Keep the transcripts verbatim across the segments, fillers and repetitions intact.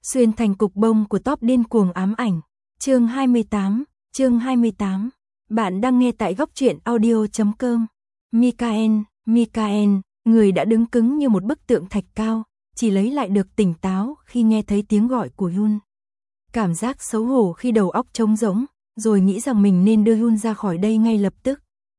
Xuyên thành cục bông của top điên cuồng ám ảnh. Chương hai mươi tám, chương hai mươi tám. Bạn đang nghe tại góc truyện audio chấm com. Mikael, Mikael, người đã đứng cứng như một bức tượng thạch cao, chỉ lấy lại được tỉnh táo khi nghe thấy tiếng gọi của Yun. Cảm giác xấu hổ khi đầu óc trống rỗng, rồi nghĩ rằng mình nên đưa Yun ra khỏi đây ngay lập tức.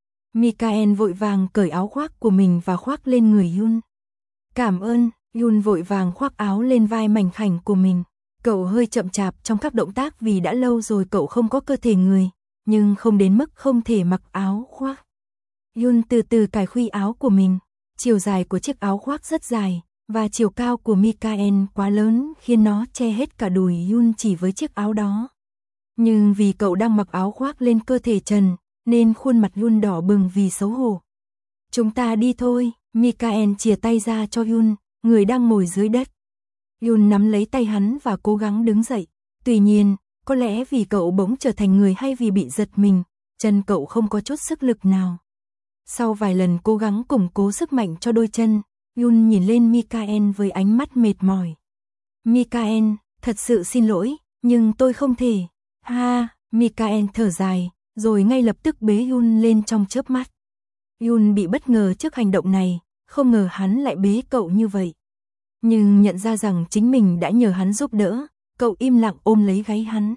Mikael vội vàng cởi áo khoác của mình và khoác lên người Yun. Cảm ơn. Yun vội vàng khoác áo lên vai mảnh khảnh của mình. Cậu hơi chậm chạp trong các động tác vì đã lâu rồi cậu không có cơ thể người, nhưng không đến mức không thể mặc áo khoác. Yun từ từ cài khuy áo của mình. Chiều dài của chiếc áo khoác rất dài, và chiều cao của Mikael quá lớn khiến nó che hết cả đùi Yun chỉ với chiếc áo đó. Nhưng vì cậu đang mặc áo khoác lên cơ thể trần, nên khuôn mặt Yun đỏ bừng vì xấu hổ. Chúng ta đi thôi, Mikael chìa tay ra cho Yun, người đang ngồi dưới đất. Yun nắm lấy tay hắn và cố gắng đứng dậy. Tuy nhiên, có lẽ vì cậu bỗng trở thành người hay vì bị giật mình, chân cậu không có chút sức lực nào. Sau vài lần cố gắng củng cố sức mạnh cho đôi chân, Yun nhìn lên Mikael với ánh mắt mệt mỏi. Mikael, thật sự xin lỗi, nhưng tôi không thể. Ha, Mikael thở dài, rồi ngay lập tức bế Yun lên trong chớp mắt. Yun bị bất ngờ trước hành động này, không ngờ hắn lại bế cậu như vậy. Nhưng nhận ra rằng chính mình đã nhờ hắn giúp đỡ, cậu im lặng ôm lấy gáy hắn.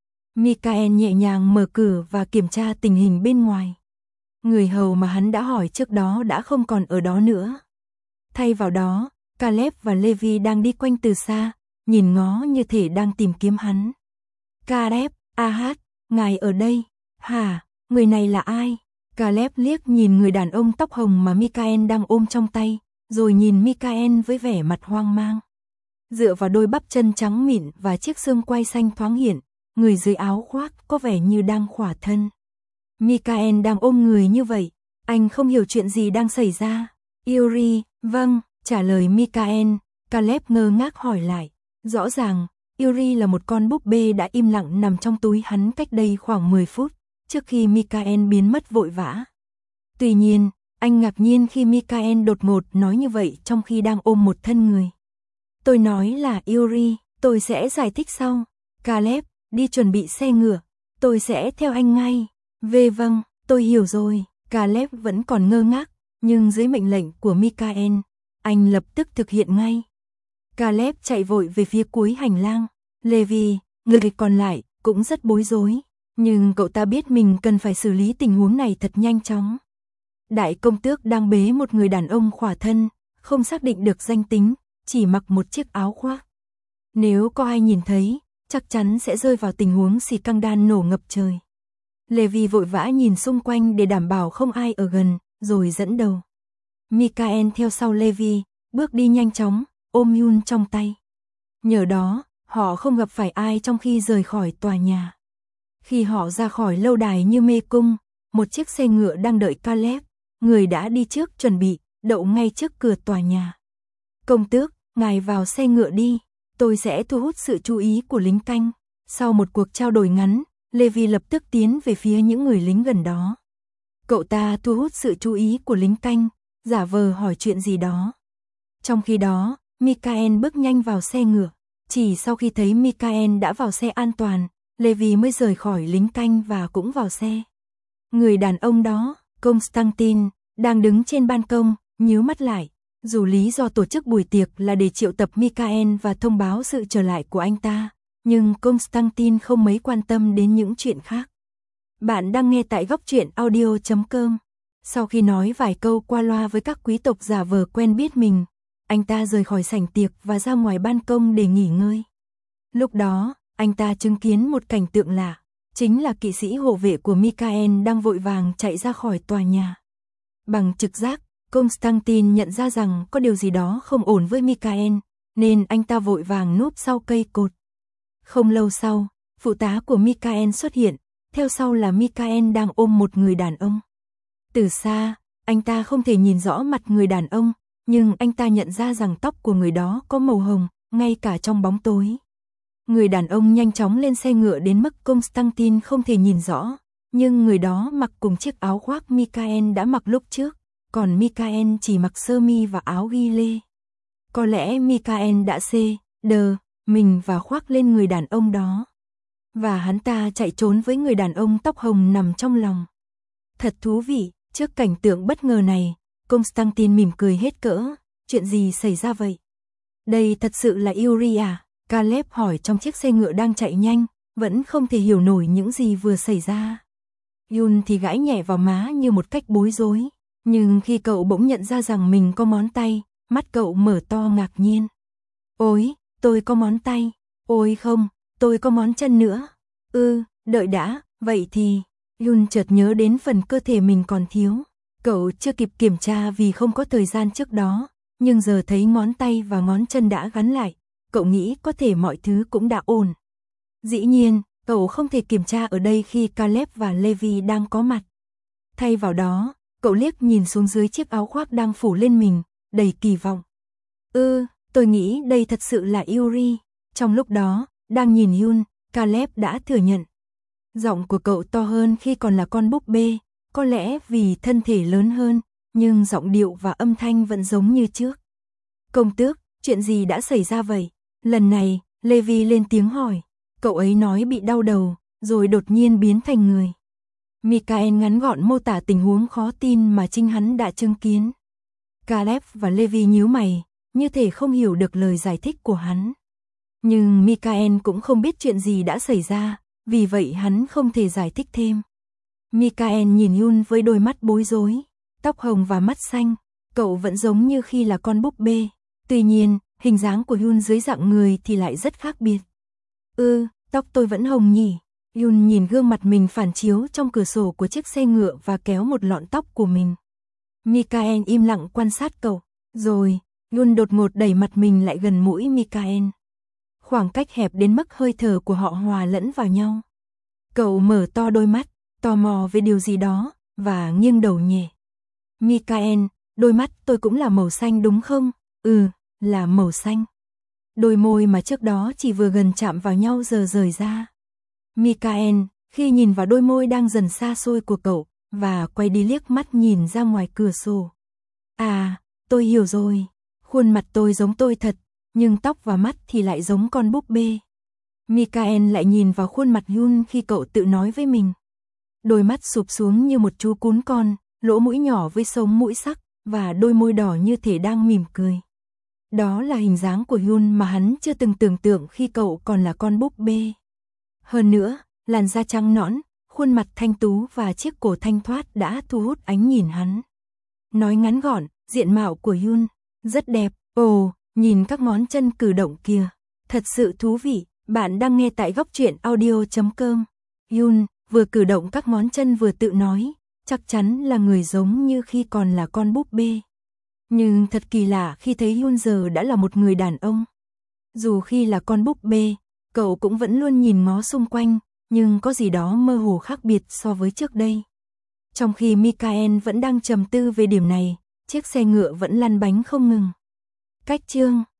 Mikael nhẹ nhàng mở cửa và kiểm tra tình hình bên ngoài. Người hầu mà hắn đã hỏi trước đó đã không còn ở đó nữa. Thay vào đó, Caleb và Levi đang đi quanh từ xa, nhìn ngó như thể đang tìm kiếm hắn. Caleb, Ahad, ngài ở đây. Hả, người này là ai? Caleb liếc nhìn người đàn ông tóc hồng mà Mikael đang ôm trong tay, rồi nhìn Mikael với vẻ mặt hoang mang. Dựa vào đôi bắp chân trắng mịn và chiếc xương quai xanh thoáng hiện, người dưới áo khoác có vẻ như đang khỏa thân. Mikael đang ôm người như vậy, anh không hiểu chuyện gì đang xảy ra. Yuri, vâng, trả lời Mikael. Caleb ngơ ngác hỏi lại. Rõ ràng, Yuri là một con búp bê đã im lặng nằm trong túi hắn cách đây khoảng mười phút, trước khi Mikael biến mất vội vã. Tuy nhiên, anh ngạc nhiên khi Mikael đột ngột nói như vậy trong khi đang ôm một thân người. Tôi nói là Yuri, tôi sẽ giải thích sau. Caleb, đi chuẩn bị xe ngựa, tôi sẽ theo anh ngay. Về vâng, tôi hiểu rồi. Caleb vẫn còn ngơ ngác, nhưng dưới mệnh lệnh của Mikael, anh lập tức thực hiện ngay. Caleb chạy vội về phía cuối hành lang. Levi, người còn lại, cũng rất bối rối, nhưng cậu ta biết mình cần phải xử lý tình huống này thật nhanh chóng. Đại công tước đang bế một người đàn ông khỏa thân, không xác định được danh tính, chỉ mặc một chiếc áo khoác. Nếu có ai nhìn thấy, chắc chắn sẽ rơi vào tình huống xì căng đan nổ ngập trời. Levi vội vã nhìn xung quanh để đảm bảo không ai ở gần, rồi dẫn đầu. Mikael theo sau Levi, bước đi nhanh chóng, ôm Yun trong tay. Nhờ đó, họ không gặp phải ai trong khi rời khỏi tòa nhà. Khi họ ra khỏi lâu đài như mê cung, một chiếc xe ngựa đang đợi Caleb, người đã đi trước chuẩn bị, đậu ngay trước cửa tòa nhà. Công tước, ngài vào xe ngựa đi, tôi sẽ thu hút sự chú ý của lính canh. Sau một cuộc trao đổi ngắn, Levi lập tức tiến về phía những người lính gần đó. Cậu ta thu hút sự chú ý của lính canh, giả vờ hỏi chuyện gì đó. Trong khi đó, Mikael bước nhanh vào xe ngựa. Chỉ sau khi thấy Mikael đã vào xe an toàn, Levi mới rời khỏi lính canh và cũng vào xe. Người đàn ông đó, Constantine, đang đứng trên ban công, nhíu mắt lại. Dù lý do tổ chức buổi tiệc là để triệu tập Mikael và thông báo sự trở lại của anh ta, nhưng Constantine không mấy quan tâm đến những chuyện khác. Bạn đang nghe tại góc truyện audio chấm com. Sau khi nói vài câu qua loa với các quý tộc giả vờ quen biết mình, anh ta rời khỏi sảnh tiệc và ra ngoài ban công để nghỉ ngơi. Lúc đó, anh ta chứng kiến một cảnh tượng lạ, chính là kỵ sĩ hộ vệ của Mikael đang vội vàng chạy ra khỏi tòa nhà. Bằng trực giác, Constantine nhận ra rằng có điều gì đó không ổn với Mikael, nên anh ta vội vàng núp sau cây cột. Không lâu sau, phụ tá của Mikael xuất hiện, theo sau là Mikael đang ôm một người đàn ông. Từ xa, anh ta không thể nhìn rõ mặt người đàn ông, nhưng anh ta nhận ra rằng tóc của người đó có màu hồng, ngay cả trong bóng tối. Người đàn ông nhanh chóng lên xe ngựa đến mức Constantine không thể nhìn rõ, nhưng người đó mặc cùng chiếc áo khoác Mikael đã mặc lúc trước, còn Mikael chỉ mặc sơ mi và áo ghi lê. Có lẽ Mikael đã xê, đờ, mình và khoác lên người đàn ông đó. Và hắn ta chạy trốn với người đàn ông tóc hồng nằm trong lòng. Thật thú vị, trước cảnh tượng bất ngờ này, Constantine mỉm cười hết cỡ, chuyện gì xảy ra vậy? Đây thật sự là Yuri à? Caleb hỏi trong chiếc xe ngựa đang chạy nhanh, vẫn không thể hiểu nổi những gì vừa xảy ra. Yun thì gãi nhẹ vào má như một cách bối rối, nhưng khi cậu bỗng nhận ra rằng mình có ngón tay, mắt cậu mở to ngạc nhiên. Ôi, tôi có ngón tay, ôi không, tôi có ngón chân nữa. Ừ, đợi đã, vậy thì... Yun chợt nhớ đến phần cơ thể mình còn thiếu. Cậu chưa kịp kiểm tra vì không có thời gian trước đó, nhưng giờ thấy ngón tay và ngón chân đã gắn lại, cậu nghĩ có thể mọi thứ cũng đã ổn. Dĩ nhiên, cậu không thể kiểm tra ở đây khi Caleb và Levi đang có mặt. Thay vào đó, cậu liếc nhìn xuống dưới chiếc áo khoác đang phủ lên mình, đầy kỳ vọng. Ừ, tôi nghĩ đây thật sự là Yuri. Trong lúc đó, đang nhìn Yun, Caleb đã thừa nhận. Giọng của cậu to hơn khi còn là con búp bê, có lẽ vì thân thể lớn hơn, nhưng giọng điệu và âm thanh vẫn giống như trước. Công tước, chuyện gì đã xảy ra vậy? Lần này, Levi lên tiếng hỏi. Cậu ấy nói bị đau đầu, rồi đột nhiên biến thành người. Michael ngắn gọn mô tả tình huống khó tin mà chính hắn đã chứng kiến. Caleb và Levi nhíu mày, như thể không hiểu được lời giải thích của hắn. Nhưng Michael cũng không biết chuyện gì đã xảy ra, vì vậy hắn không thể giải thích thêm. Michael nhìn Yun với đôi mắt bối rối, tóc hồng và mắt xanh, cậu vẫn giống như khi là con búp bê. Tuy nhiên, hình dáng của Yun dưới dạng người thì lại rất khác biệt. Ừ, tóc tôi vẫn hồng nhỉ. Yun nhìn gương mặt mình phản chiếu trong cửa sổ của chiếc xe ngựa và kéo một lọn tóc của mình. Michael im lặng quan sát cậu, rồi, Yun đột ngột đẩy mặt mình lại gần mũi Michael. Khoảng cách hẹp đến mức hơi thở của họ hòa lẫn vào nhau. Cậu mở to đôi mắt, tò mò về điều gì đó, và nghiêng đầu nhẹ. Michael, đôi mắt tôi cũng là màu xanh đúng không? Ừ, là màu xanh. Đôi môi mà trước đó chỉ vừa gần chạm vào nhau giờ rời ra. Michael, khi nhìn vào đôi môi đang dần xa xôi của cậu, và quay đi liếc mắt nhìn ra ngoài cửa sổ. À, tôi hiểu rồi. Khuôn mặt tôi giống tôi thật, nhưng tóc và mắt thì lại giống con búp bê. Michael lại nhìn vào khuôn mặt Yun khi cậu tự nói với mình. Đôi mắt sụp xuống như một chú cún con, lỗ mũi nhỏ với sống mũi sắc, và đôi môi đỏ như thể đang mỉm cười. Đó là hình dáng của Yun mà hắn chưa từng tưởng tượng khi cậu còn là con búp bê. Hơn nữa, làn da trắng nõn, khuôn mặt thanh tú và chiếc cổ thanh thoát đã thu hút ánh nhìn hắn. Nói ngắn gọn, diện mạo của Yun rất đẹp. Ồ, nhìn các ngón chân cử động kìa, thật sự thú vị. Bạn đang nghe tại góc truyện audio chấm com. Yun vừa cử động các ngón chân vừa tự nói, chắc chắn là người giống như khi còn là con búp bê. Nhưng thật kỳ lạ khi thấy Yun giờ đã là một người đàn ông. Dù khi là con búp bê, cậu cũng vẫn luôn nhìn ngó xung quanh, nhưng có gì đó mơ hồ khác biệt so với trước đây. Trong khi Michael vẫn đang trầm tư về điểm này, chiếc xe ngựa vẫn lăn bánh không ngừng. Cách chương